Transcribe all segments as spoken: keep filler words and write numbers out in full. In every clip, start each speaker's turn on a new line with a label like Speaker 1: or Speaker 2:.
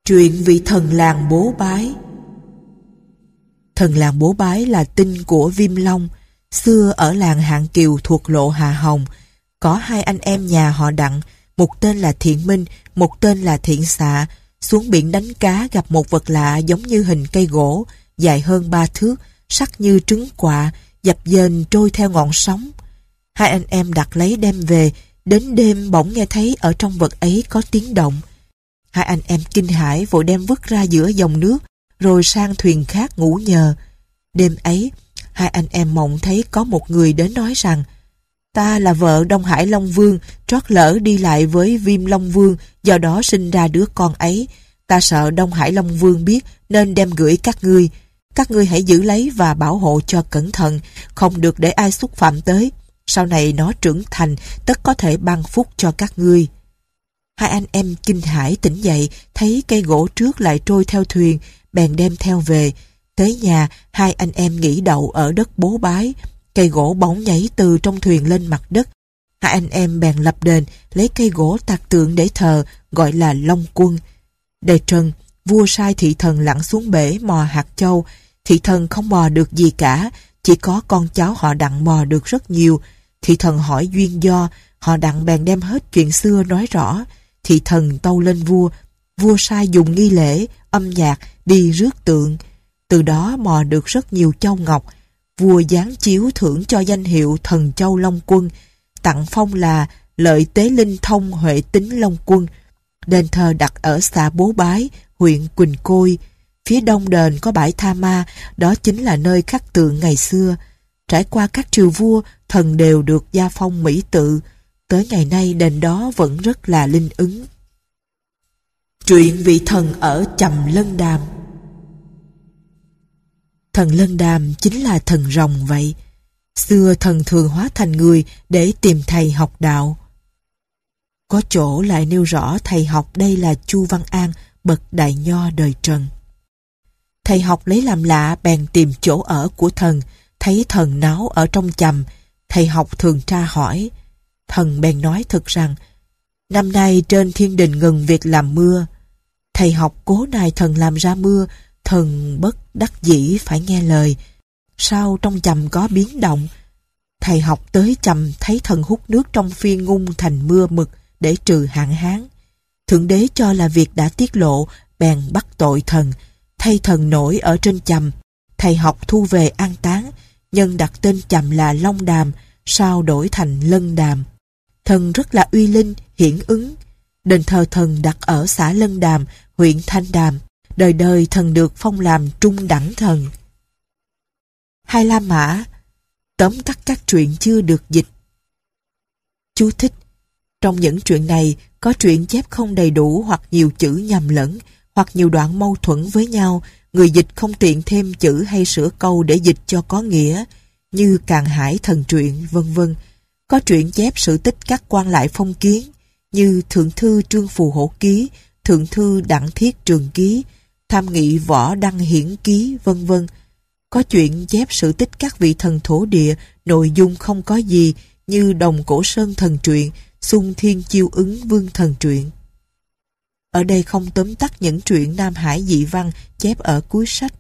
Speaker 1: Truyện vị thần làng Bố Bái. Thần làng Bố Bái là tinh của Viêm Long. Xưa ở làng Hạng Kiều thuộc lộ Hà Hồng, có hai anh em nhà họ Đặng, một tên là Thiện Minh, một tên là Thiện Xạ, xuống biển đánh cá gặp một vật lạ giống như hình cây gỗ, dài hơn ba thước, sắc như trứng quạ, dập dềnh trôi theo ngọn sóng. Hai anh em đặt lấy đem về, đến đêm bỗng nghe thấy ở trong vật ấy có tiếng động. Hai anh em kinh hãi vội đem vứt ra giữa dòng nước, rồi sang thuyền khác ngủ nhờ. Đêm ấy, hai anh em mộng thấy có một người đến nói rằng: ta là vợ Đông Hải Long Vương, trót lỡ đi lại với Viêm Long Vương, do đó sinh ra đứa con ấy. Ta sợ Đông Hải Long Vương biết nên đem gửi các ngươi. Các ngươi hãy giữ lấy và bảo hộ cho cẩn thận, không được để ai xúc phạm tới. Sau này nó trưởng thành, tất có thể ban phúc cho các ngươi. Hai anh em kinh hãi tỉnh dậy, thấy cây gỗ trước lại trôi theo thuyền, bèn đem theo về. Tới nhà, hai anh em nghỉ đậu ở đất Bố Bái. Cây gỗ bỗng nhảy từ trong thuyền lên mặt đất. Hai anh em bèn lập đền, lấy cây gỗ tạc tượng để thờ, gọi là Long Quân. Đời Trần, vua sai thị thần lặn xuống bể mò hạt châu. Thị thần không mò được gì cả, chỉ có con cháu họ Đặng mò được rất nhiều. Thị thần hỏi duyên do, họ Đặng bèn đem hết chuyện xưa nói rõ. Thị thần tâu lên vua, vua sai dùng nghi lễ, âm nhạc đi rước tượng. Từ đó mò được rất nhiều châu ngọc. Vua giáng chiếu thưởng cho danh hiệu thần châu Long Quân, tặng phong là Lợi Tế Linh Thông Huệ Tính Long Quân. Đền thờ đặt ở xã Bố Bái, huyện Quỳnh Côi. Phía đông đền có bãi Tha Ma, đó chính là nơi khắc tượng ngày xưa. Trải qua các triều vua, thần đều được gia phong mỹ tự. Tới ngày nay đền đó vẫn rất là linh ứng. Truyện vị thần ở Chầm Lân Đàm. Thần Lân Đàm chính là thần rồng vậy. Xưa thần thường hóa thành người để tìm thầy học đạo. Có chỗ lại nêu rõ thầy học đây là Chu Văn An, bậc đại nho đời Trần. Thầy học lấy làm lạ bèn tìm chỗ ở của thần, thấy thần náo ở trong chầm. Thầy học thường tra hỏi. Thần bèn nói thật rằng: năm nay trên thiên đình ngừng việc làm mưa. Thầy học cố nài thần làm ra mưa. Thần bất đắc dĩ phải nghe lời. Sau trong chầm có biến động. Thầy học tới chầm thấy thần hút nước trong phiên ngung thành mưa mực để trừ hạn hán. Thượng đế cho là việc đã tiết lộ, bèn bắt tội thần, thay thần nổi ở trên chầm. Thầy học thu về an táng, nhân đặt tên chầm là Long Đàm, sau đổi thành Lân Đàm. Thần rất là uy linh, hiển ứng. Đền thờ thần đặt ở xã Lân Đàm, huyện Thanh Đàm. Đời đời thần được phong làm trung đẳng thần. Hai La Mã, tóm tắt các truyện chưa được dịch. Chú thích: trong những truyện này có truyện chép không đầy đủ hoặc nhiều chữ nhầm lẫn, hoặc nhiều đoạn mâu thuẫn với nhau, người dịch không tiện thêm chữ hay sửa câu để dịch cho có nghĩa, như Càn Hải Thần Truyện, vân vân. Có truyện chép sự tích các quan lại phong kiến, như Thượng thư Trương Phù Hổ Ký, Thượng thư Đặng Thiết Trường Ký, Tham nghị Võ Đăng Hiển Ký, vân vân. Có chuyện chép sự tích các vị thần thổ địa, nội dung không có gì, như Đồng Cổ Sơn Thần Truyện, Xung Thiên Chiêu Ứng Vương Thần Truyện. Ở đây không tóm tắt những truyện Nam Hải dị văn chép ở cuối sách.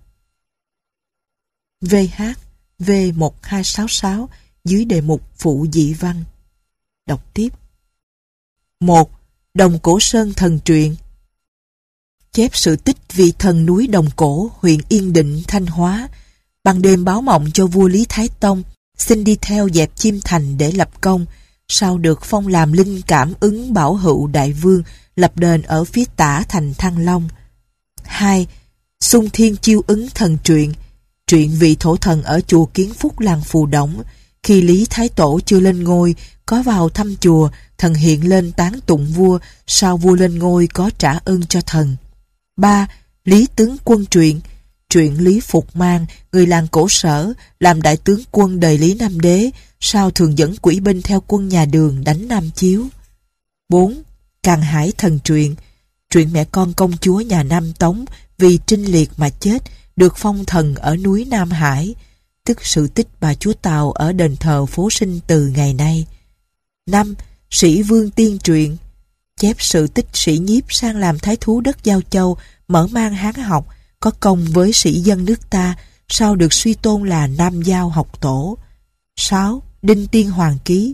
Speaker 1: vê hát V một hai sáu sáu dưới đề mục phụ dị văn. Đọc tiếp. một. Đồng Cổ Sơn Thần Truyện. Chép sự tích vị thần núi Đồng Cổ, huyện Yên Định, Thanh Hóa, ban đêm báo mộng cho vua Lý Thái Tông, xin đi theo dẹp Chiêm Thành để lập công, sau được phong làm linh cảm ứng bảo hữu đại vương, lập đền ở phía tả thành Thăng Long. hai. Xung Thiên Chiêu Ứng Thần Truyện. Truyện vị thổ thần ở chùa Kiến Phúc làng Phù Đổng. Khi Lý Thái Tổ chưa lên ngôi, có vào thăm chùa, thần hiện lên tán tụng vua, sau vua lên ngôi có trả ơn cho thần. ba. Lý Tướng Quân Truyện. Truyện Lý Phục Mang, người làng Cổ Sở, làm đại tướng quân đời Lý Nam Đế, sau thường dẫn quỷ binh theo quân nhà Đường đánh Nam Chiếu. bốn. Càn Hải Thần Truyện. Truyện mẹ con công chúa nhà Nam Tống vì trinh liệt mà chết, được phong thần ở núi Nam Hải, tức sự tích bà chúa Tàu ở đền thờ Phố Sinh từ ngày nay. năm. Sĩ Vương Tiên Truyện. Chép sự tích sĩ Nhiếp sang làm thái thú đất Giao Châu, mở mang Hán học, có công với sĩ dân nước ta, sau được suy tôn là Nam Giao học tổ. sáu. Đinh Tiên Hoàng ký.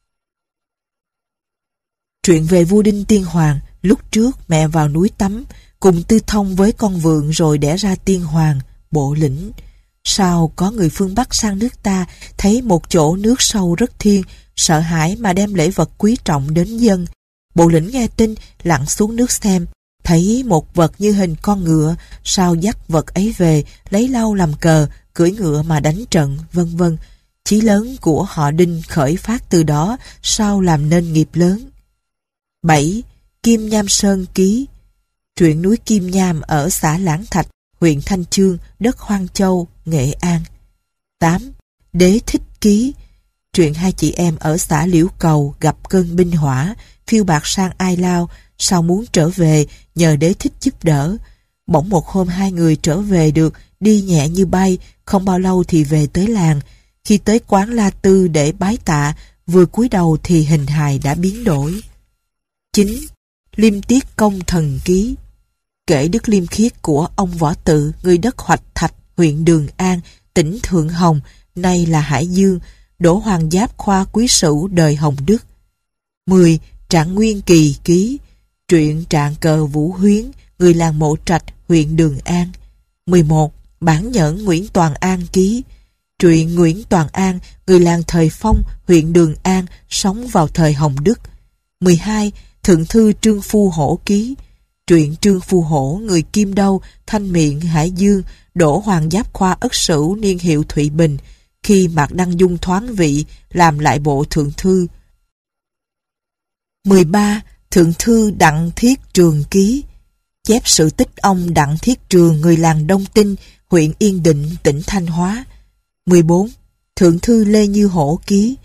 Speaker 1: Truyện về vua Đinh Tiên Hoàng. Lúc trước mẹ vào núi tắm, cùng tư thông với con vượn rồi đẻ ra Tiên Hoàng, Bộ Lĩnh. Sau có người phương Bắc sang nước ta, thấy một chỗ nước sâu rất thiên, sợ hãi mà đem lễ vật quý trọng đến dân. Bộ Lĩnh nghe tin, lặn xuống nước xem, thấy một vật như hình con ngựa, sao dắt vật ấy về, lấy lau làm cờ, cưỡi ngựa mà đánh trận, vân vân. Chí lớn của họ Đinh khởi phát từ đó, sau làm nên nghiệp lớn. bảy. Kim Nham Sơn ký. Truyện núi Kim Nham ở xã Lãng Thạch, huyện Thanh Chương, đất Hoang Châu, Nghệ An. tám. Đế Thích ký. Truyện hai chị em ở xã Liễu Cầu gặp cơn binh hỏa, phiêu bạt sang Ai Lao, sau muốn trở về nhờ Đế Thích giúp đỡ. Bỗng một hôm hai người trở về được, đi nhẹ như bay, không bao lâu thì về tới làng. Khi tới quán La Tư để bái tạ, vừa cúi đầu thì hình hài đã biến đổi. chín. Liêm Tiết Công Thần ký. Kể đức liêm khiết của ông Võ Tự, người đất Hoạch Thạch, huyện Đường An, tỉnh Thượng Hồng, nay là Hải Dương, đỗ Hoàng Giáp khoa quý sửu đời Hồng Đức. mười. Trạng Nguyên Kỳ ký. Truyện trạng cờ Vũ Huyến, người làng Mộ Trạch, huyện Đường An. mười một. Bản nhẫn Nguyễn Toàn An ký. Truyện Nguyễn Toàn An, người làng Thời Phong, huyện Đường An, sống vào thời Hồng Đức. mười hai. Thượng thư Trương Phu Hổ ký. Truyện Trương Phu Hổ, người Kim Đâu, Thanh Miện, Hải Dương, đỗ Hoàng Giáp khoa Ất Sửu, niên hiệu Thụy Bình. Khi Mạc Đăng Dung thoáng vị, làm lại bộ thượng thư. mười ba. Thượng thư Đặng Thiết Trường ký. Chép sự tích ông Đặng Thiết Trường, người làng Đông Tinh, huyện Yên Định, tỉnh Thanh Hóa. mười bốn. Thượng thư Lê Như Hổ ký.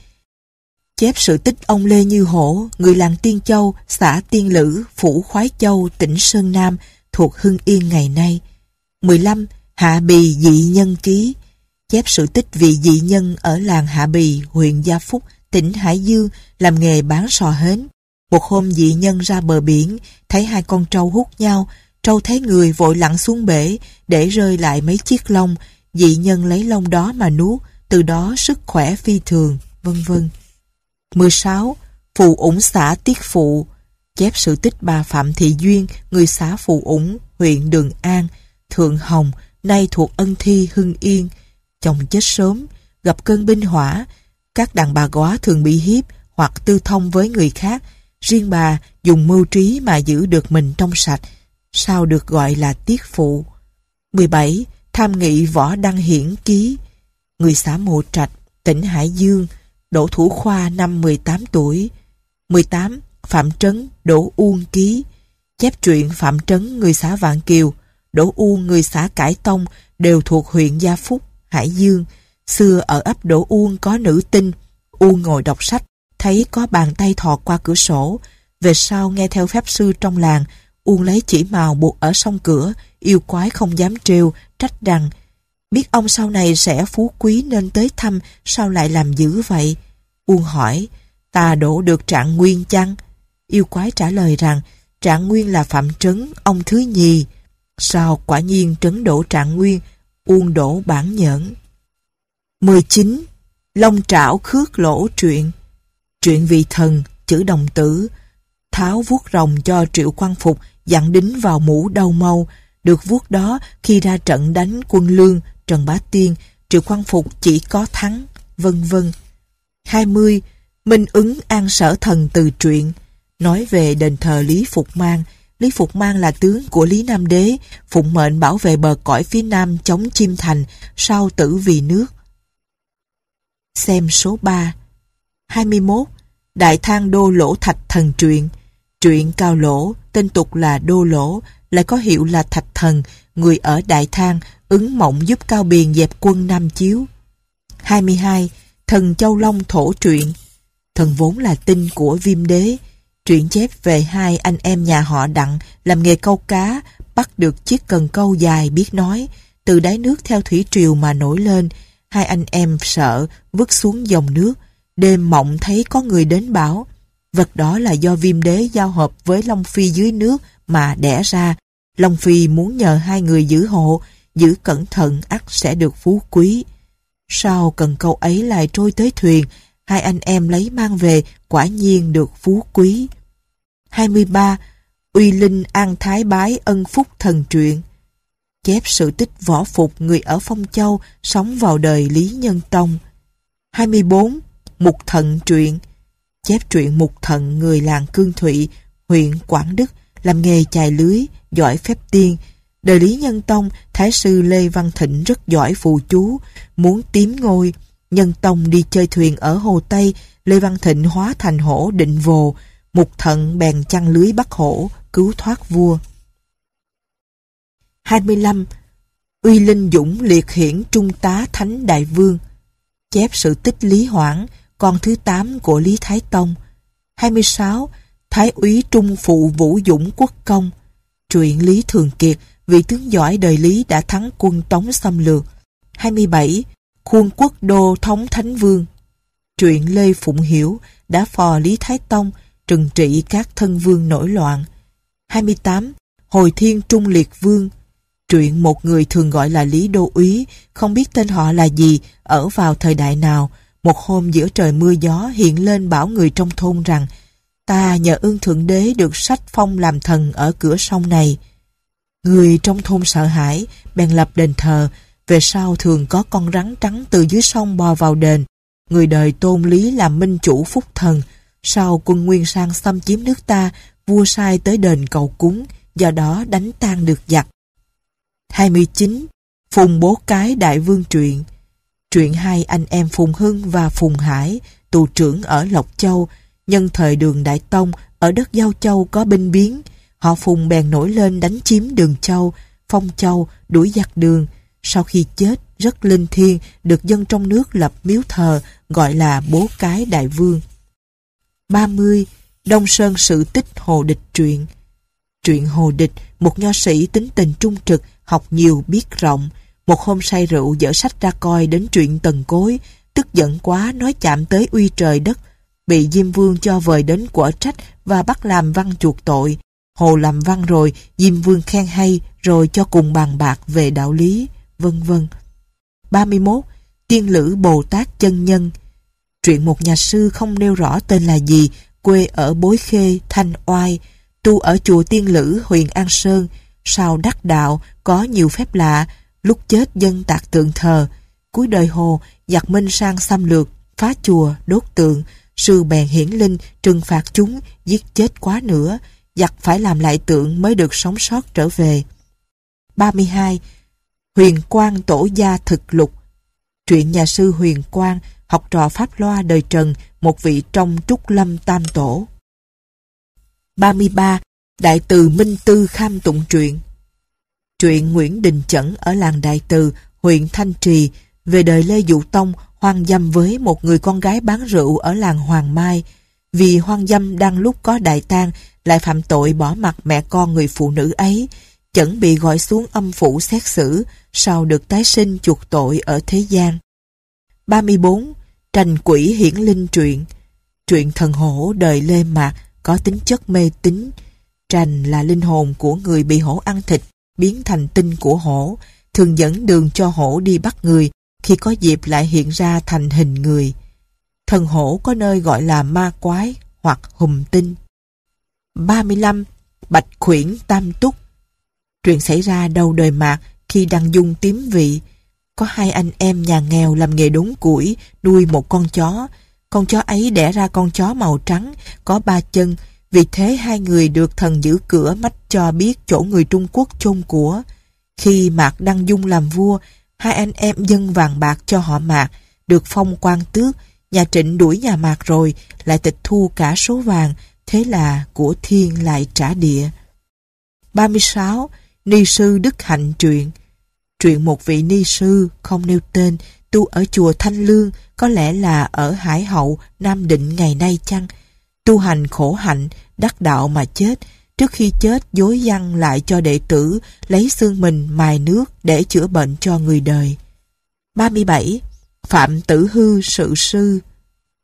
Speaker 1: Chép sự tích ông Lê Như Hổ, người làng Tiên Châu, xã Tiên Lữ, phủ Khoái Châu, tỉnh Sơn Nam, thuộc Hưng Yên ngày nay. mười lăm. Hạ Bì Dị Nhân ký. Chép sự tích vị dị nhân ở làng Hạ Bì, huyện Gia Phúc, tỉnh Hải Dương, làm nghề bán sò hến. Một hôm dị nhân ra bờ biển, thấy hai con trâu hút nhau, trâu thấy người vội lặn xuống bể, để rơi lại mấy chiếc lông, dị nhân lấy lông đó mà nuốt, từ đó sức khỏe phi thường, vân vân. mười sáu. Phù Ủng xã Tiết Phụ. Chép sự tích bà Phạm Thị Duyên, người xã Phù Ủng, huyện Đường An, Thượng Hồng, nay thuộc Ân Thi, Hưng Yên. Chồng chết sớm, gặp cơn binh hỏa, các đàn bà góa thường bị hiếp hoặc tư thông với người khác, riêng bà dùng mưu trí mà giữ được mình trong sạch, sau được gọi là Tiết Phụ. mười bảy. Tham nghị Võ Đăng Hiển ký. Người xã Mộ Trạch, tỉnh Hải Dương, đỗ Thủ Khoa năm mười tám tuổi. mười tám. Phạm Trấn, đỗ Uông ký. Chép truyện Phạm Trấn, người xã Vạn Kiều, đỗ Uông, người xã Cải Tông, đều thuộc huyện Gia Phúc, Hải Dương. Xưa ở ấp Đỗ Uông có nữ tinh, Uông ngồi đọc sách, thấy có bàn tay thò qua cửa sổ. Về sau nghe theo phép sư trong làng, Uông lấy chỉ màu buộc ở song cửa, yêu quái không dám trêu, trách rằng: biết ông sau này sẽ phú quý nên tới thăm, sao lại làm dữ vậy? Uông hỏi: ta đổ được Trạng Nguyên chăng? Yêu quái trả lời rằng: Trạng Nguyên là Phạm Trấn, ông thứ nhì. Sao quả nhiên Trấn đổ Trạng Nguyên, Uông đổ Bản Nhẫn. mười chín. Long Trảo Khước Lỗ truyện. Truyện vị thần, chữ đồng tử. Tháo vuốt rồng cho Triệu Quang Phục, dặn đính vào mũ đầu mâu. Được vuốt đó, khi ra trận đánh quân Lương, Trần Bá Tiên, Triệu Quang Phục chỉ có thắng, vân vân. hai mươi. Minh ứng An Sở Thần từ truyện. Nói về đền thờ Lý Phục Mang. Lý Phục Mang là tướng của Lý Nam Đế, phụng mệnh bảo vệ bờ cõi phía nam chống Chiêm Thành, sau tử vì nước. Xem số ba. hai mươi mốt. Đại Thang Đô Lỗ Thạch Thần truyện. Truyện Cao Lỗ, tên tục là Đô Lỗ, lại có hiệu là Thạch Thần, người ở Đại Thang, ứng mộng giúp Cao Biền dẹp quân Nam Chiếu. hai mươi hai. Thần Châu Long Thổ truyện. Thần vốn là tinh của Viêm Đế. Truyện chép về hai anh em nhà họ Đặng làm nghề câu cá, bắt được chiếc cần câu dài biết nói, từ đáy nước theo thủy triều mà nổi lên. Hai anh em sợ vứt xuống dòng nước, đêm mộng thấy có người đến bảo: Vật đó là do Viêm Đế giao hợp với Long Phi dưới nước mà đẻ ra. Long Phi muốn nhờ hai người giữ hộ, giữ cẩn thận ắt sẽ được phú quý. Sau cần câu ấy lại trôi tới thuyền, hai anh em lấy mang về, quả nhiên được phú quý. hai mươi ba. Uy Linh An Thái Bái ân phúc thần truyện. Chép sự tích Võ Phục, người ở Phong Châu, sống vào đời Lý Nhân Tông. hai mươi bốn. Mục Thận truyện. Chép truyện Mục Thận, người làng Cương Thụy, huyện Quảng Đức, làm nghề chài lưới, giỏi phép tiên. Đời Lý Nhân Tông, Thái sư Lê Văn Thịnh rất giỏi phù chú, muốn tím ngôi. Nhân Tông đi chơi thuyền ở Hồ Tây, Lê Văn Thịnh hóa thành hổ định vồ, Mục Thận bèn chăn lưới bắt hổ, cứu thoát vua. hai mươi lăm. Uy Linh Dũng liệt hiển trung tá Thánh Đại Vương. Chép sự tích Lý Hoảng, con thứ tám của Lý Thái Tông. hai mươi sáu. Thái úy trung phụ Vũ Dũng quốc công. Truyện Lý Thường Kiệt, vị tướng giỏi đời Lý đã thắng quân Tống xâm lược. hai mươi bảy. Khuôn quốc đô thống Thánh Vương. Truyện Lê Phụng Hiểu, đã phò Lý Thái Tông, trừng trị các thân vương nổi loạn. hai mươi tám. Hồi Thiên Trung Liệt Vương. Truyện một người thường gọi là Lý Đô Úy, không biết tên họ là gì, ở vào thời đại nào. Một hôm giữa trời mưa gió hiện lên bảo người trong thôn rằng: ta nhờ ơn Thượng Đế được sách phong làm thần ở cửa sông này. Người trong thôn sợ hãi, bèn lập đền thờ. Về sau thường có con rắn trắng từ dưới sông bò vào đền. Người đời tôn Lý làm minh chủ phúc thần. Sau quân Nguyên sang xâm chiếm nước ta, vua sai tới đền cầu cúng, do đó đánh tan được giặc. hai mươi chín. Phùng Bố Cái Đại Vương truyện. Truyện hai anh em Phùng Hưng và Phùng Hải, tù trưởng ở Lộc Châu. Nhân thời Đường Đại Tông, ở đất Giao Châu có binh biến, họ Phùng bèn nổi lên đánh chiếm Đường Châu, Phong Châu, đuổi giặc Đường. Sau khi chết, rất linh thiêng, được dân trong nước lập miếu thờ, gọi là Bố Cái Đại Vương. ba mươi. Đông Sơn sự tích Hồ Địch truyện. Truyện Hồ Địch, một nho sĩ tính tình trung trực, học nhiều biết rộng. Một hôm say rượu dở sách ra coi đến chuyện Tần Cối, tức giận quá nói chạm tới uy trời đất, bị Diêm Vương cho vời đến quở trách và bắt làm văn chuộc tội. Hồ làm văn rồi, Diêm Vương khen hay, rồi cho cùng bàn bạc về đạo lý, vân vân. ba mươi mốt. Tiên Lữ Bồ Tát Chân Nhân. Truyện một nhà sư không nêu rõ tên là gì, quê ở Bối Khê, Thanh Oai, tu ở chùa Tiên Lữ, huyện An Sơn. Sau đắc đạo, có nhiều phép lạ, lúc chết dân tạc tượng thờ. Cuối đời Hồ, giặc Minh sang xâm lược, phá chùa, đốt tượng. Sư bèn hiển linh, trừng phạt chúng, giết chết quá nữa. Giặc phải làm lại tượng mới được sống sót trở về. ba mươi hai. Huyền Quang Tổ Gia Thực Lục. Truyện nhà sư Huyền Quang, học trò Pháp Loa đời Trần, một vị trong Trúc Lâm Tam Tổ. ba mươi ba. Đại Từ Minh Tư Kham Tụng truyện. Truyện Nguyễn Đình Chẩn ở làng Đại Từ, huyện Thanh Trì, về đời Lê Dụ Tông hoang dâm với một người con gái bán rượu ở làng Hoàng Mai. Vì hoang dâm đang lúc có đại tang, lại phạm tội bỏ mặc mẹ con người phụ nữ ấy. Chẩn bị gọi xuống âm phủ xét xử, sau được tái sinh chuộc tội ở thế gian. ba mươi bốn. Tranh Quỷ Hiển Linh truyện. Truyện thần hổ đời Lê Mạc, có tính chất mê tín. Tranh là linh hồn của người bị hổ ăn thịt, biến thành tinh của hổ, thường dẫn đường cho hổ đi bắt người, khi có dịp lại hiện ra thành hình người. Thần hổ có nơi gọi là ma quái hoặc hùm tinh. ba mươi lăm. Bạch Khuyển Tam Túc. Truyện xảy ra đầu đời Mạc, khi Đăng Dung tím vị. Có hai anh em nhà nghèo làm nghề đốn củi, nuôi một con chó. Con chó ấy đẻ ra con chó màu trắng, có ba chân. Vì thế hai người được thần giữ cửa mách cho biết chỗ người Trung Quốc chôn của. Khi Mạc Đăng Dung làm vua, hai anh em dâng vàng bạc cho họ Mạc, được phong quan tước. Nhà Trịnh đuổi nhà Mạc rồi, lại tịch thu cả số vàng, thế là của thiên lại trả địa. ba mươi sáu. Ni sư Đức Hạnh truyện. Truyện một vị ni sư, không nêu tên, tu ở chùa Thanh Lương, có lẽ là ở Hải Hậu, Nam Định ngày nay chăng. Tu hành khổ hạnh, đắc đạo mà chết. Trước khi chết dối dăng lại cho đệ tử lấy xương mình mài nước để chữa bệnh cho người đời. ba mươi bảy. Phạm Tử Hư sự sư.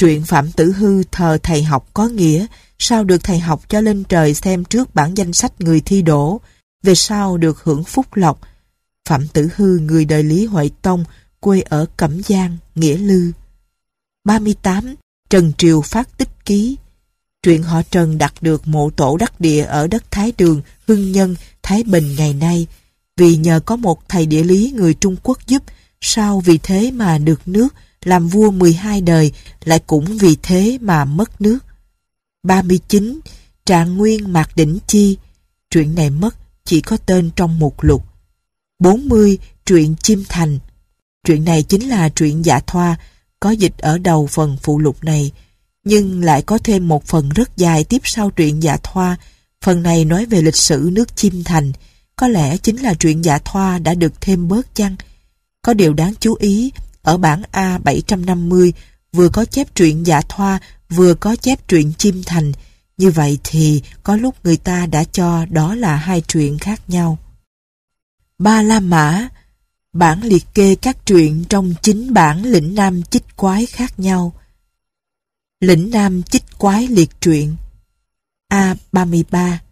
Speaker 1: Truyện Phạm Tử Hư thờ thầy học có nghĩa, sao được thầy học cho lên trời xem trước bản danh sách người thi đỗ, về sau được hưởng phúc lộc. Phạm Tử Hư người đời Lý Huệ Tông, quê ở Cẩm Giang, Nghĩa Lư. ba mươi tám. Trần Triều phát tích ký. Truyện họ Trần đặt được mộ tổ đắc địa ở đất Thái Đường, Hưng Nhân, Thái Bình ngày nay, vì nhờ có một thầy địa lý người Trung Quốc giúp, sao vì thế mà được nước, làm vua mười hai đời, lại cũng vì thế mà mất nước. ba mươi chín. Trạng Nguyên Mạc Đỉnh Chi. Truyện này mất, chỉ có tên trong mục lục. bốn mươi. Truyện Chim Thành. Truyện này chính là truyện Dạ Thoa, có dịch ở đầu phần phụ lục này, nhưng lại có thêm một phần rất dài tiếp sau truyện Dạ Thoa. Phần này nói về lịch sử nước Chim Thành, có lẽ chính là truyện Dạ Thoa đã được thêm bớt chăng. Có điều đáng chú ý, ở bản A bảy trăm năm mươi vừa có chép truyện Dạ Thoa, vừa có chép truyện Chim Thành. Như vậy thì có lúc người ta đã cho đó là hai truyện khác nhau. Ba La Mã. Bản liệt kê các truyện trong chính bản Lĩnh Nam Chích Quái khác nhau. Lĩnh Nam Chích Quái liệt truyện. A ba mươi ba.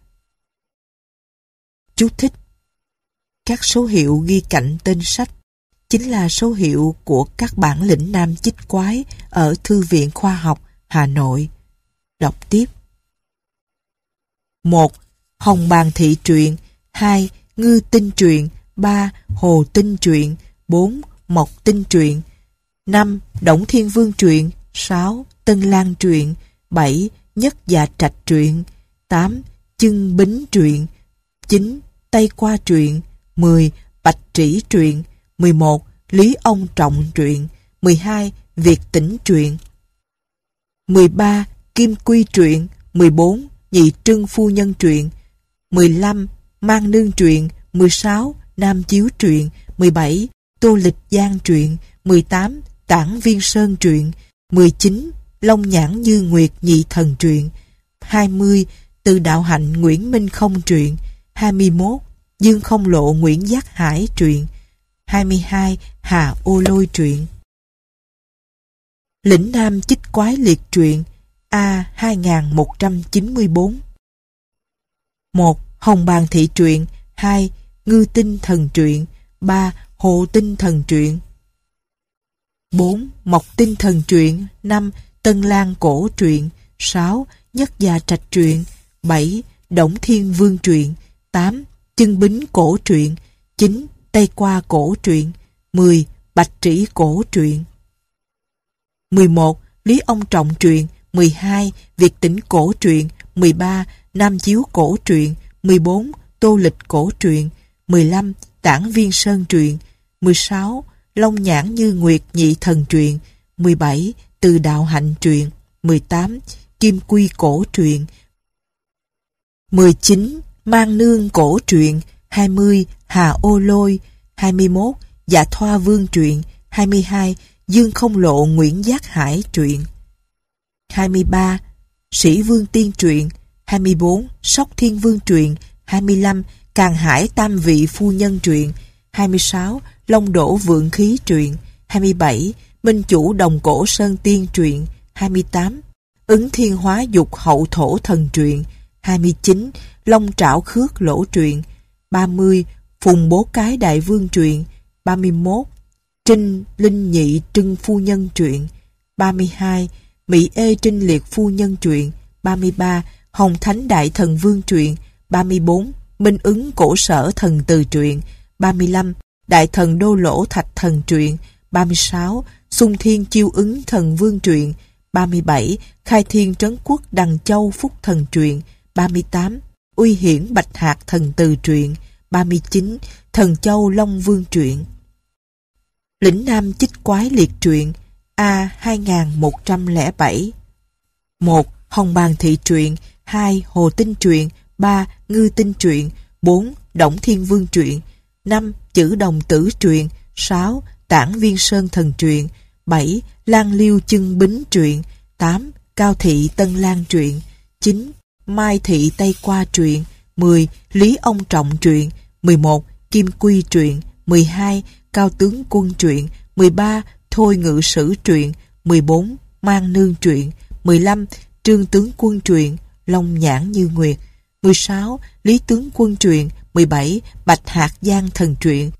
Speaker 1: Chú thích: các số hiệu ghi cạnh tên sách chính là số hiệu của các bản Lĩnh Nam Chích Quái ở Thư viện Khoa học, Hà Nội. Đọc tiếp. một. Hồng Bàn Thị truyện. Hai. Ngư Tinh truyện. Ba. Hồ Tinh truyện. Bốn. Mộc Tinh truyện. Năm. Đổng Thiên Vương truyện. Sáu. Tân Lan truyện. Bảy. Nhất Dạ Trạch truyện. Tám. Chưng Bính truyện. Chín. Tây Qua truyện. Mười. Bạch Trĩ truyện. Mười một. Lý Ông Trọng truyện. Mười hai. Việt Tĩnh truyện. Mười ba. Kim Quy truyện. Mười bốn. Nhị Trưng Phu Nhân truyện. Mười lăm. Mang Nương truyện. Mười sáu. Nam Chiếu truyện. Mười bảy. Tô Lịch Giang truyện. Mười tám. Tản Viên Sơn truyện. Mười chín. Long Nhãn Như Nguyệt Nhị Thần truyện. Hai mươi. Từ Đạo Hạnh Nguyễn Minh Không truyện. Hai mươi mốt. Dương Không Lộ Nguyễn Giác Hải truyện. Hai mươi hai. Hà Ô Lôi truyện. Lĩnh Nam Chích Quái liệt truyện. A hai nghìn một trăm chín mươi bốn. một. Hồng Bàn Thị truyện. Hai. Ngư Tinh Thần truyện. Ba. Hồ Tinh Thần truyện. Bốn. Mộc Tinh Thần truyện. Năm. Tân Lan Cổ truyện. Sáu. Nhất Dạ Trạch truyện. Bảy. Đổng Thiên Vương truyện. Tám. Chưng Bính Cổ truyện. Chín. Tây Qua Cổ truyện. Mười. Bạch Trĩ Cổ truyện. Mười một. Lý Ông Trọng truyện. Mười hai. Việt Tĩnh Cổ truyện. Mười ba. Nam Chiếu Cổ truyện. Mười bốn. Tô Lịch Cổ truyện. Mười lăm. Tản Viên Sơn truyện. Mười sáu. Long Nhãn Như Nguyệt Nhị Thần truyện. Mười bảy. Từ Đạo Hạnh truyện. Mười tám. Kim Quy Cổ truyện. Mười chín. Mang Nương Cổ truyện. Hai mươi. Hà Ô Lôi. Hai mươi mốt. Dạ Thoa Vương truyện. Hai mươi hai. Dương Không Lộ Nguyễn Giác Hải truyện. Hai mươi ba. Sĩ Vương Tiên truyện. Hai mươi bốn. Sóc Thiên Vương truyện. Hai mươi lăm. Càn Hải Tam Vị Phu Nhân truyện. Hai mươi sáu. Long Đỗ Vượng Khí truyện. Hai mươi bảy. Minh Chủ Đồng Cổ Sơn Tiên truyện. Hai mươi tám. Ứng Thiên Hóa Dục Hậu Thổ Thần truyện. Hai mươi chín. Long Trảo Khước Lỗ truyện. Ba mươi. Phùng Bố Cái Đại Vương truyện. Ba mươi mốt. Trinh Linh Nhị Trưng Phu Nhân truyện. Ba mươi hai. Mỹ Ê Trinh Liệt Phu Nhân truyện. Ba mươi ba. Hồng Thánh Đại Thần Vương truyện. Ba mươi bốn. Minh Ứng Cổ Sở Thần Từ truyện. Ba mươi lăm. Đại Thần Đô Lỗ Thạch Thần truyện. Ba mươi sáu. Xung Thiên Chiêu Ứng Thần Vương truyện. Ba mươi bảy. Khai Thiên Trấn Quốc Đằng Châu Phúc Thần truyện. Ba mươi tám. Uy Hiển Bạch Hạc Thần Từ truyện. Ba mươi chín. Thần Châu Long Vương truyện. Lĩnh Nam Chích Quái liệt truyện. A hai nghìn một trăm lẻ bảy. một. Hồng Bàn Thị truyện. Hai. Hồ Tinh truyện. Ba. Ngư Tinh truyện. Bốn. Đổng Thiên Vương truyện. Năm. Chữ Đồng Tử truyện. Sáu. Tản Viên Sơn Thần truyện. Bảy. Lan Liêu Chưng Bính truyện. Tám. Cao Thị Tân Lan truyện. Chín. Mai Thị Tây Qua truyện. Mười. Lý Ông Trọng truyện. Mười một. Kim Quy truyện. Mười hai. Cao Tướng Quân truyện. Mười ba. Thôi Ngự Sử truyện. Mười bốn. Mang Nương truyện. mười lăm. Trương Tướng Quân truyện, Long Nhãn Như Nguyệt. mười sáu. Lý Tướng Quân truyện. mười bảy. Bạch Hạc Giang Thần truyện.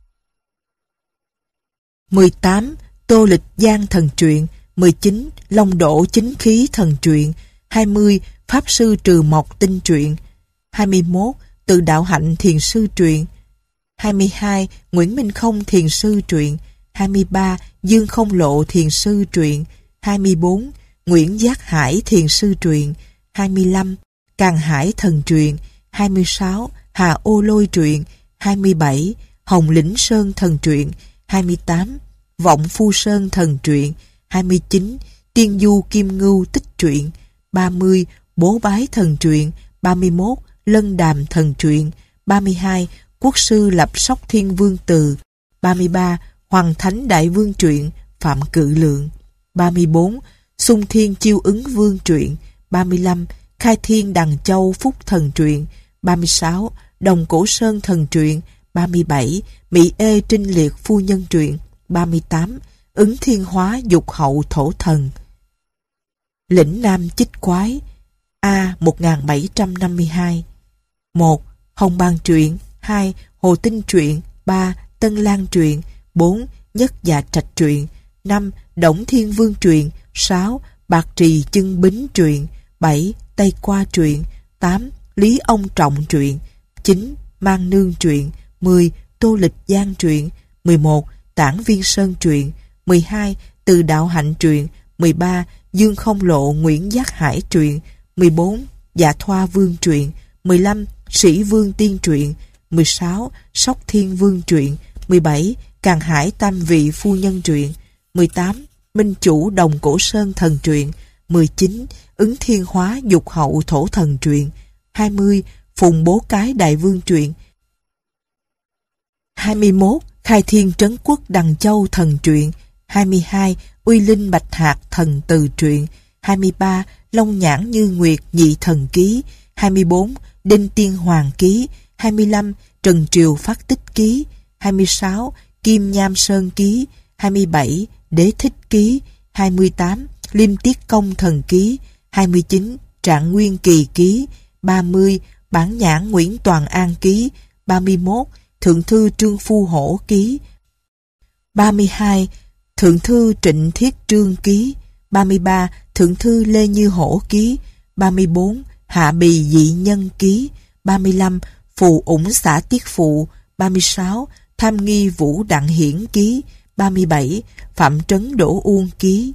Speaker 1: mười tám. Tô Lịch Giang Thần truyện. mười chín. Long Đỗ Chính Khí Thần truyện. hai mươi. Pháp Sư Trừ Mộc Tinh truyện. hai mươi mốt. Tự Đạo Hạnh Thiền Sư truyện. hai mươi hai. Nguyễn Minh Không Thiền Sư truyện. hai mươi ba. Dương Không Lộ Thiền Sư truyện. hai mươi bốn. Nguyễn Giác Hải Thiền Sư truyện. hai mươi lăm. Càn Hải Thần truyện. hai mươi sáu. Hà Ô Lôi truyện. hai mươi bảy. Hồng Lĩnh Sơn Thần truyện. hai mươi tám. Vọng Phu Sơn Thần truyện. hai mươi chín. Tiên Du Kim Ngưu Tích truyện. ba mươi. Bố Bái Thần truyện. ba mươi mốt. Lân Đàm Thần truyện. ba mươi hai. Quốc sư Lập Sóc Thiên Vương Từ. ba mươi ba. Hoàng Thánh Đại Vương truyện. Phạm Cự Lượng. ba mươi bốn. Xung Thiên Chiêu Ứng Vương truyện. ba mươi lăm. Khai Thiên Đằng Châu Phúc Thần truyện. ba mươi sáu. Đồng Cổ Sơn Thần truyện. ba mươi bảy. Mỹ Ê Trinh Liệt Phu Nhân truyện. ba mươi tám. Ứng Thiên Hóa Dục Hậu Thổ Thần. Lĩnh Nam Chích Quái. A. một nghìn bảy trăm năm mươi hai. một. Hồng Bàng truyện. hai. Hồ Tinh truyện. ba. Tân Lan truyện. bốn. Nhất Dạ Trạch truyện. năm. Đổng Thiên Vương truyện. sáu. Bạc Trì Chân Bính truyện. bảy. Tây Qua truyện. tám. Lý Ông Trọng truyện. chín. Mang Nương truyện. mười. Tô Lịch Giang truyện. mười một. Tản Viên Sơn truyện. mười hai. Từ Đạo Hạnh truyện. mười ba. Dương Không Lộ Nguyễn Giác Hải truyện. mười bốn. Dạ Thoa Vương truyện. mười lăm. Sĩ Vương Tiên truyện. mười sáu. Sóc Thiên Vương truyện. mười bảy. Càn Hải Tam Vị Phu Nhân truyện. mười tám. Minh Chủ Đồng Cổ Sơn Thần truyện. mười chín. Ứng Thiên Hóa Dục Hậu Thổ Thần truyện. hai mươi. Phùng Bố Cái Đại Vương truyện. hai mươi mốt. Khai Thiên Trấn Quốc Đằng Châu Thần truyện. hai mươi hai. Uy Linh Bạch Hạc Thần Từ truyện. hai mươi ba. Long Nhãn Như Nguyệt Nhị Thần ký. hai mươi bốn. Đinh Tiên Hoàng ký. hai mươi lăm. Trần Triều Phát Tích ký. hai mươi sáu. Kim Nham Sơn ký. hai mươi bảy. Đế Thích ký. hai mươi tám. Liêm Tiết Công Thần ký. hai mươi chín. Trạng Nguyên Kỳ ký. ba mươi. Bản Nhãn Nguyễn Toàn An ký. ba mươi mốt. Thượng thư Trương Phu Hổ ký. ba mươi hai. Thượng thư Trịnh Thiết Trương ký. ba mươi ba. Thượng thư Lê Như Hổ ký. ba mươi bốn. Hạ Bì Dị Nhân ký. ba mươi lăm. Phù Ủng Xã Tiết Phụ. ba mươi sáu. Tham Nghi Vũ Đặng Hiển ký. ba mươi bảy. Phạm Trấn Đỗ Uông ký.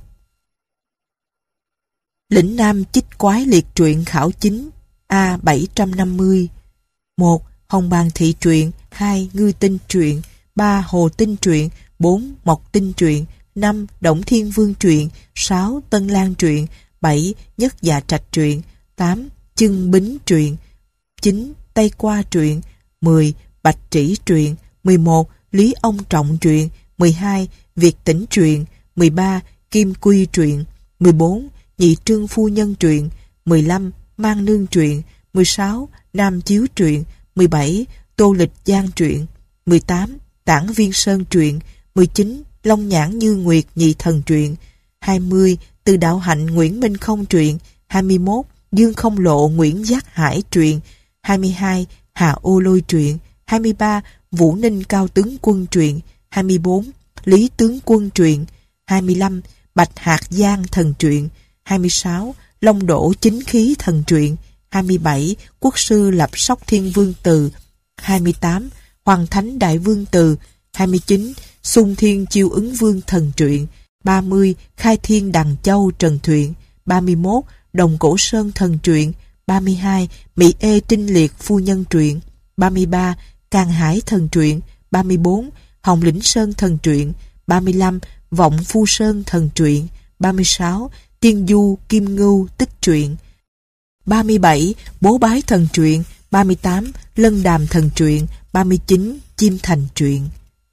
Speaker 1: Lĩnh Nam Chích Quái Liệt truyện khảo chính. A. bảy trăm năm mươi. một. Hồng Bàng Thị truyện. hai. Ngư Tinh truyện. ba. Hồ Tinh truyện. bốn. Mộc Tinh truyện. năm. Đổng Thiên Vương truyện. sáu. Tân Lan truyện. bảy. Nhất Dạ Trạch truyện. tám. Chân Bính truyện. chín. Tây Qua truyện. mười. Bạch Trĩ truyện. mười một. Lý Ông Trọng truyện. mười hai. Việt Tĩnh truyện. mười ba. Kim Quy truyện. mười bốn. Nhị Trương Phu Nhân truyện. mười lăm. Mang Nương truyện. mười sáu. Nam Chiếu truyện. mười bảy. Tô Lịch Giang truyện. mười tám. Tản Viên Sơn truyện. mười chín. Long Nhãn Như Nguyệt Nhị Thần truyện. hai mươi. Từ Đạo Hạnh Nguyễn Minh Không truyện. hai mươi mốt. Dương Không Lộ Nguyễn Giác Hải truyện. hai mươi hai. Hà Ô Lôi truyện. hai mươi ba. Vũ Ninh Cao Tướng Quân truyện. hai mươi bốn. Lý Tướng Quân truyện. hai mươi lăm. Bạch Hạc Giang Thần truyện. hai mươi sáu. Long Đỗ Chính Khí Thần truyện. hai mươi bảy. Quốc sư Lập Sóc Thiên Vương Từ. hai mươi tám. Hoàng Thánh Đại Vương Từ. hai mươi chín. Xung Thiên Chiêu Ứng Vương Thần truyện. ba mươi. Khai Thiên Đằng Châu Trần truyện. ba mươi mốt. Đồng Cổ Sơn Thần truyện. ba mươi hai. Mỹ Ê Trinh Liệt Phu Nhân truyện. ba mươi ba. Càn Hải Thần truyện. ba mươi bốn. Hồng Lĩnh Sơn Thần truyện. ba mươi lăm. Vọng Phu Sơn Thần truyện. ba mươi sáu. Tiên Du Kim Ngưu Tích truyện. ba mươi bảy. Bố Bái Thần truyện. ba mươi tám. Lân Đàm Thần truyện. ba mươi chín. Chim Thành truyện.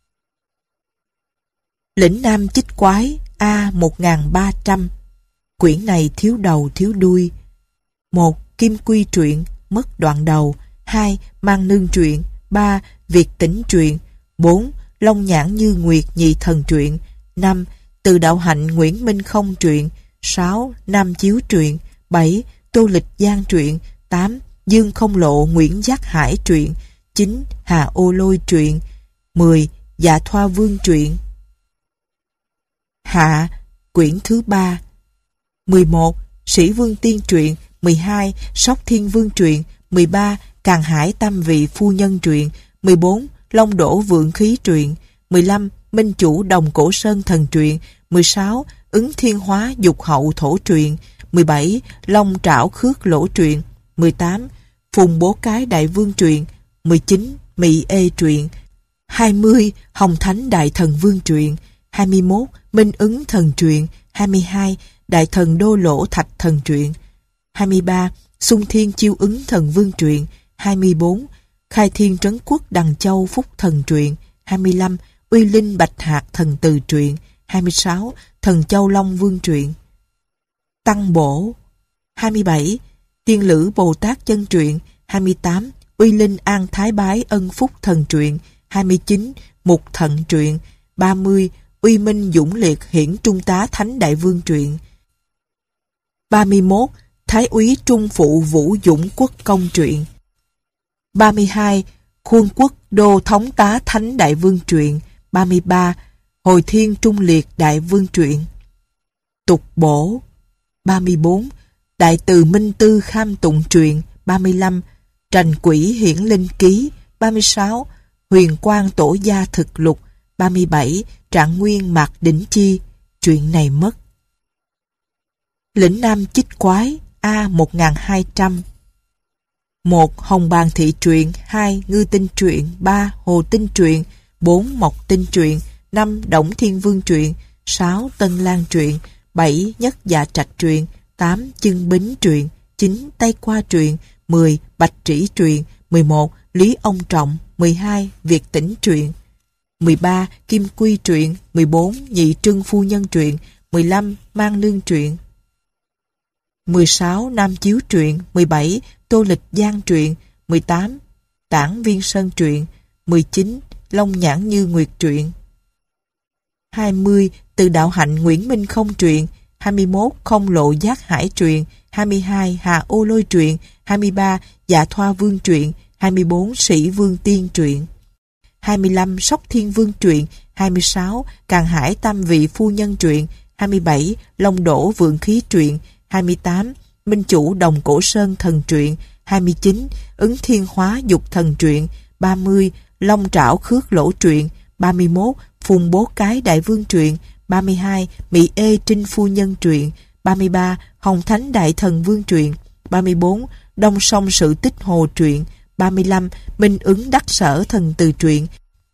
Speaker 1: Lĩnh Nam Chích Quái. A. một nghìn ba trăm. Quyển này thiếu đầu thiếu đuôi. một. Kim Quy truyện. Mất đoạn đầu. hai. Mang Nương truyện. ba. Việt Tĩnh truyện. bốn. Long Nhãn Như Nguyệt Nhị Thần truyện. năm. Từ Đạo Hạnh Nguyễn Minh Không truyện. sáu. Nam chiếu truyện. bảy. Tô lịch giang truyện. tám. Dương không lộ Nguyễn Giác Hải truyện. chín. Hà Ô Lôi truyện. mười. Dạ Thoa Vương truyện. Hạ quyển thứ ba. mười một. Sĩ Vương Tiên truyện. mười hai. Sóc Thiên Vương truyện. mười ba. Càn Hải Tam Vị Phu Nhân truyện. mười bốn. Long Đỗ Vượng Khí truyện. mười lăm. Minh Chủ Đồng Cổ Sơn Thần truyện. mười sáu. Ứng Thiên Hóa Dục Hậu Thổ truyện. mười bảy. Long Trảo Khước Lỗ truyện. mười tám. Phùng Bố Cái Đại Vương truyện. mười chín. Mị Ê truyện. hai mươi. Hồng Thánh Đại Thần Vương truyện. hai mươi mốt. Minh Ứng Thần truyện. hai mươi hai. Đại Thần Đô Lỗ Thạch Thần truyện. hai mươi ba. Xung Thiên Chiêu Ứng Thần Vương truyện. hai mươi bốn. Khai Thiên Trấn Quốc Đằng Châu Phúc Thần truyện. hai mươi lăm. Uy Linh Bạch Hạc Thần Từ truyện. hai mươi sáu. Thần Châu Long Vương truyện. Tăng Bổ. hai mươi bảy. Tiên Lữ Bồ Tát Chân truyện. hai mươi tám. Uy Linh An Thái Bái Ân Phúc Thần truyện. hai mươi chín. Mục Thận truyện. ba mươi. Uy Minh Dũng Liệt Hiển Trung Tá Thánh Đại Vương truyện. ba mươi mốt. Thái úy Trung Phụ Vũ Dũng Quốc Công truyện. ba mươi hai. Khuôn Quốc Đô Thống Tá Thánh Đại Vương truyện. ba mươi ba. Hồi Thiên Trung Liệt Đại Vương truyện. Tục Bổ. ba mươi bốn. Đại Từ Minh Tư Kham Tụng truyện. ba mươi lăm. Trành Quỷ Hiển Linh Ký. ba mươi sáu. Huyền Quang Tổ Gia Thực Lục. ba mươi bảy. Trạng Nguyên Mạc Đỉnh Chi. Chuyện này mất. Lĩnh Nam Chích Quái. A một nghìn hai trăm. một. Hồng Bàn Thị truyện. hai. Ngư Tinh truyện. ba. Hồ Tinh truyện. bốn. Mộc Tinh truyện. năm. Đổng Thiên Vương truyện. sáu. Tân Lan truyện. bảy. Nhất Dạ Trạch truyện. tám. Chân Bính truyện. chín. Tây Qua truyện. mười. Bạch Trĩ truyện. mười một. Lý Ông Trọng. mười hai. Việt Tĩnh truyện. mười ba. Kim Quy truyện. mười bốn. Nhị Trưng Phu Nhân truyện. mười lăm. Mang Lương truyện. mười sáu. Nam Chiếu truyện. mười bảy. Tô Lịch Giang truyện. mười tám. Tản Viên Sơn truyện. mười chín. Long Nhãn Như Nguyệt truyện. hai mươi. Từ Đạo Hạnh Nguyễn Minh Không truyện. hai mươi mốt. Không Lộ Giác Hải truyện. hai mươi hai. Hà Ô Lôi truyện. hai mươi ba. Dạ Thoa Vương truyện. hai mươi bốn. Sĩ Vương Tiên truyện. hai mươi lăm. Sóc Thiên Vương truyện. hai mươi sáu. Càn Hải Tam Vị Phu Nhân truyện. hai mươi bảy. Long Đỗ Vượng Khí truyện. hai mươi tám. Minh Chủ Đồng Cổ Sơn Thần truyện. hai mươi chín. Ứng Thiên Hóa Dục Thần truyện. ba mươi. Long Trảo Khước Lỗ truyện. ba mươi mốt. Phùng Bố Cái Đại Vương truyện. ba mươi hai. Mị Ê Trinh Phu Nhân truyện. ba mươi ba. Hồng Thánh Đại Thần Vương truyện. ba mươi bốn. Đông Sông Sự Tích Hồ truyện. ba mươi lăm. Minh Ứng Đắc Sở Thần Từ truyện.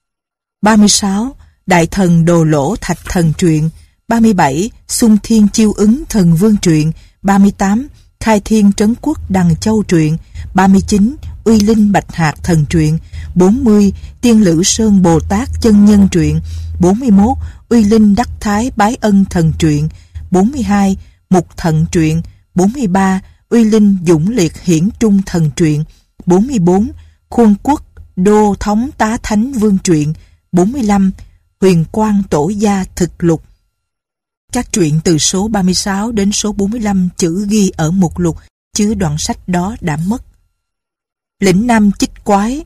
Speaker 1: ba mươi sáu. Đại Thần Đồ Lỗ Thạch Thần truyện. ba mươi bảy. Xung Thiên Chiêu Ứng Thần Vương truyện. ba mươi tám. Khai Thiên Trấn Quốc Đằng Châu truyện. ba mươi chín. Uy Linh Bạch Hạc Thần truyện. bốn mươi. Tiên Lữ Sơn Bồ Tát Chân Nhân truyện. bốn mươi mốt. Uy Linh Đắc Thái Bái Ân Thần truyện. bốn mươi hai. Mục Thận truyện. bốn mươi ba. Uy Linh Dũng Liệt Hiển Trung Thần truyện. bốn mươi bốn. Khuôn Quốc Đô Thống Tá Thánh Vương truyện. bốn mươi lăm. Huyền Quang Tổ Gia Thực Lục. Các truyện từ số ba mươi sáu đến số bốn mươi lăm chữ ghi ở mục lục, chứ đoạn sách đó đã mất. Lĩnh Nam Chích Quái.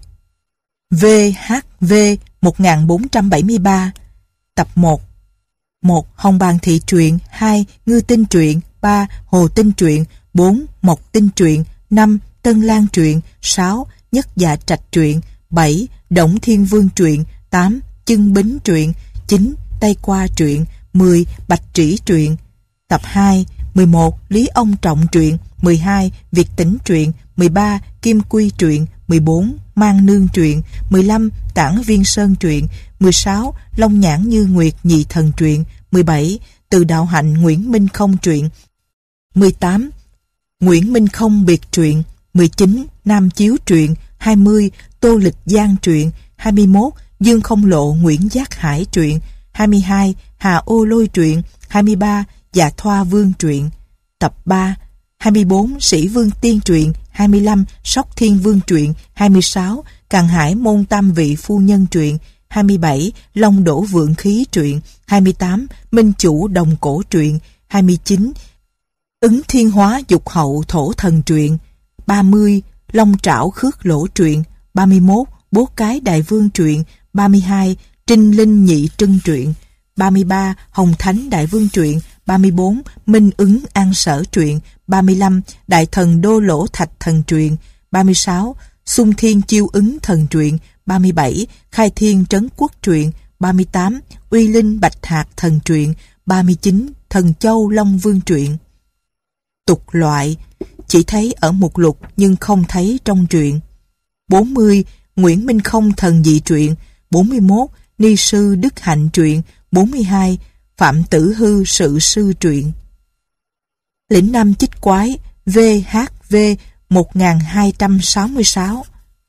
Speaker 1: vê hát vê một nghìn bốn trăm bảy mươi ba. Tập một. một. Hồng Bàn Thị truyện. hai. Ngư Tinh truyện. ba. Hồ Tinh truyện. bốn. Mộc Tinh truyện. năm. Tân Lan truyện. sáu. Nhất Dạ Trạch truyện. bảy. Đổng Thiên Vương truyện. tám. Chân Bính truyện. chín. Tây Qua truyện. mười. Bạch Trĩ truyện. Tập hai. mười một. Lý Ông Trọng truyện. mười hai. Việt Tĩnh truyện. mười ba. Kim Quy truyện. mười bốn. Mang Nương truyện. mười lăm. Tản Viên Sơn truyện. mười sáu. Long Nhãn Như Nguyệt Nhị Thần truyện. mười bảy. Từ Đạo Hạnh Nguyễn Minh Không truyện. mười tám. Nguyễn Minh Không biệt truyện. mười chín. Nam Chiếu truyện. hai mươi. Tô Lịch Giang truyện. hai mươi mốt. Dương Không Lộ Nguyễn Giác Hải truyện. hai mươi hai. Hà Ô Lôi truyện. hai mươi ba. Dạ Thoa Vương truyện. Tập ba. hai mươi bốn. Sĩ Vương Tiên truyện. hai mươi lăm. Sóc Thiên Vương truyện. hai mươi sáu. Càn Hải Môn Tam Vị Phu Nhân truyện. hai mươi bảy. Long Đỗ Vượng Khí truyện. hai mươi tám. Minh Chủ Đồng Cổ truyện. hai mươi chín. Ứng thiên hóa dục hậu thổ thần truyện. ba mươi. Long trảo khước lỗ truyện. ba mươi mốt. Bố cái đại vương truyện. ba mươi hai. Trinh linh nhị trân truyện. ba mươi ba. Hồng thánh đại vương truyện. ba mươi bốn. Minh ứng an sở truyện. ba mươi lăm. Đại thần đô lỗ thạch thần truyện. ba mươi sáu. Xung thiên chiêu ứng thần truyện. ba mươi bảy. Khai thiên trấn quốc truyện. ba mươi tám. Uy linh bạch hạc thần truyện. ba mươi chín. Thần châu long vương truyện. Tục loại, chỉ thấy ở mục lục nhưng không thấy trong truyện. bốn mươi. Nguyễn Minh Không thần dị truyện. bốn mươi mốt. Ni sư đức hạnh truyện. bốn mươi hai. Phạm Tử Hư sự sư truyện. Lĩnh Nam Chích Quái vê hát vê một nghìn hai trăm sáu mươi sáu.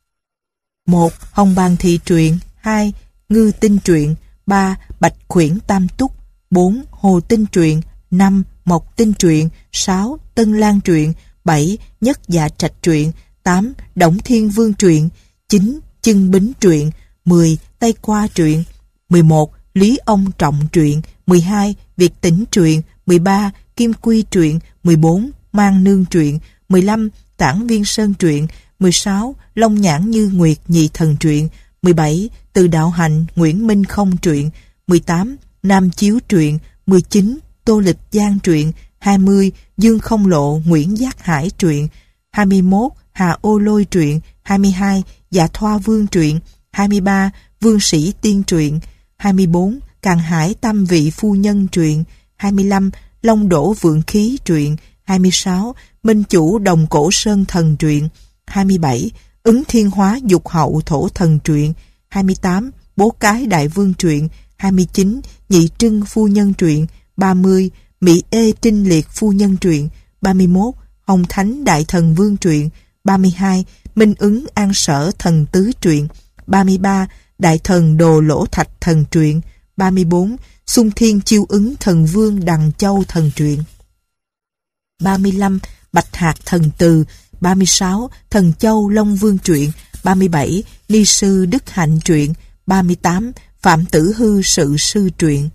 Speaker 1: một. Hồng Bàn Thị truyện. hai. Ngư Tinh truyện. ba. Bạch Khuyển Tam Túc. bốn. Hồ Tinh truyện. năm. Mộc Tinh truyện. sáu. Tân Lan truyện. bảy. Nhất Dạ Trạch truyện. tám. Đổng Thiên Vương truyện. chín. Chân Bính truyện. mười. Tây Qua truyện. mười một. Lý Ông Trọng truyện. mười hai. Việt Tĩnh truyện. mười ba. Kim Quy truyện. mười bốn. Mang Nương truyện. mười lăm. Tản Viên Sơn truyện. mười sáu. Long Nhãn Như Nguyệt nhị thần truyện. mười bảy. Từ Đạo Hạnh Nguyễn Minh Không truyện. mười tám. Nam Chiếu truyện. mười chín. Tô Lịch Giang truyện. hai mươi. Dương Không Lộ Nguyễn Giác Hải truyện. hai mươi mốt. Hà Ô Lôi truyện. hai mươi hai. Dạ Thoa Vương truyện. hai mươi ba. Vương Sĩ Tiên truyện. hai mươi bốn. Càn Hải Tam Vị Phu Nhân truyện. hai mươi lăm. Long Đỗ Vượng Khí truyện. hai mươi sáu. Minh Chủ Đồng Cổ Sơn thần truyện. hai mươi bảy. Ứng Thiên Hóa Dục Hậu Thổ thần truyện. hai mươi tám. Bố Cái Đại Vương truyện. hai mươi chín. Nhị Trưng Phu Nhân truyện. ba mươi. Mỹ Ê Trinh Liệt Phu Nhân truyện. ba mươi mốt. Hồng Thánh Đại Thần Vương truyện. ba mươi hai. Minh Ứng An Sở Thần Tứ truyện. ba mươi ba. Đại Thần Đồ Lỗ Thạch thần truyện. ba mươi bốn. Xung Thiên Chiêu Ứng Thần Vương Đằng Châu thần truyện. ba mươi lăm. Bạch Hạc thần từ. ba mươi sáu. Thần Châu Long Vương truyện. ba mươi bảy. Ni sư Đức Hạnh truyện. ba mươi tám. Phạm Tử Hư sự sư truyện.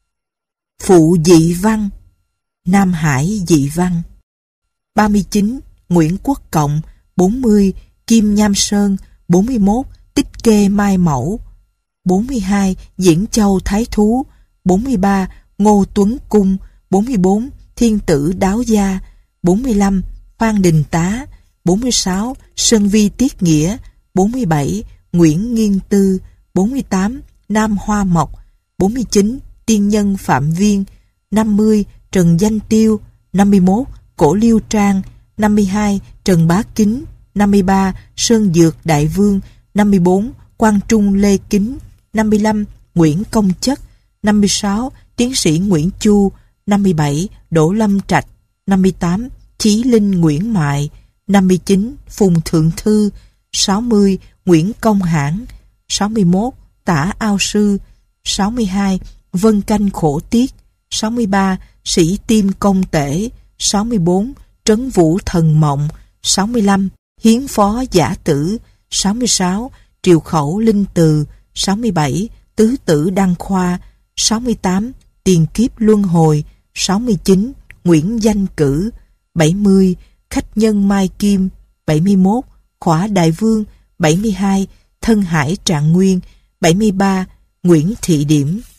Speaker 1: Phụ dị văn. Nam Hải dị văn. ba mươi chín. Nguyễn Quốc Cộng. bốn mươi. Kim Nham Sơn. bốn mươi mốt. Tích Kê Mai Mẫu. bốn mươi hai. Diễn Châu Thái Thú. bốn mươi ba. Ngô Tuấn Cung. bốn mươi bốn. Thiên Tử Đáo Gia. bốn mươi lăm. Phan Đình Tá. bốn mươi sáu. Sơn Vi Tiết Nghĩa. bốn mươi bảy. Nguyễn Nghiên Tư. bốn mươi tám. Nam Hoa Mộc. bốn mươi chín. Tiên Nhân Phạm Viên. năm mươi. Trần Danh Tiêu. năm mươi mốt. Cổ Liêu Trang. năm mươi hai. Trần Bá Kính. năm mươi ba. Sơn Dược Đại Vương. năm mươi bốn. Quang Trung Lê Kính. năm mươi lăm. Nguyễn Công Chất. năm mươi sáu. Tiến sĩ Nguyễn Chu. năm mươi bảy. Đỗ Lâm Trạch. năm mươi tám. Chí Linh Nguyễn Mại. năm mươi chín. Phùng Thượng Thư. sáu mươi. Nguyễn Công Hãn. sáu mươi mốt. Tả Ao Sư. sáu mươi hai. Vân Canh Khổ Tiết. sáu mươi ba. Sĩ Tiêm Công Tể. sáu mươi bốn. Trấn Vũ Thần Mộng. sáu mươi lăm. Hiến Phó Giả Tử. sáu mươi sáu. Triều Khẩu Linh Từ. sáu mươi bảy. Tứ Tử Đăng Khoa. sáu mươi tám. Tiền Kiếp Luân Hồi. sáu mươi chín. Nguyễn Danh Cử. bảy mươi. Khách Nhân Mai Kim. bảy mươi mốt. Khỏa Đại Vương. bảy mươi hai. Thân Hải Trạng Nguyên. bảy mươi ba. Nguyễn Thị Điểm.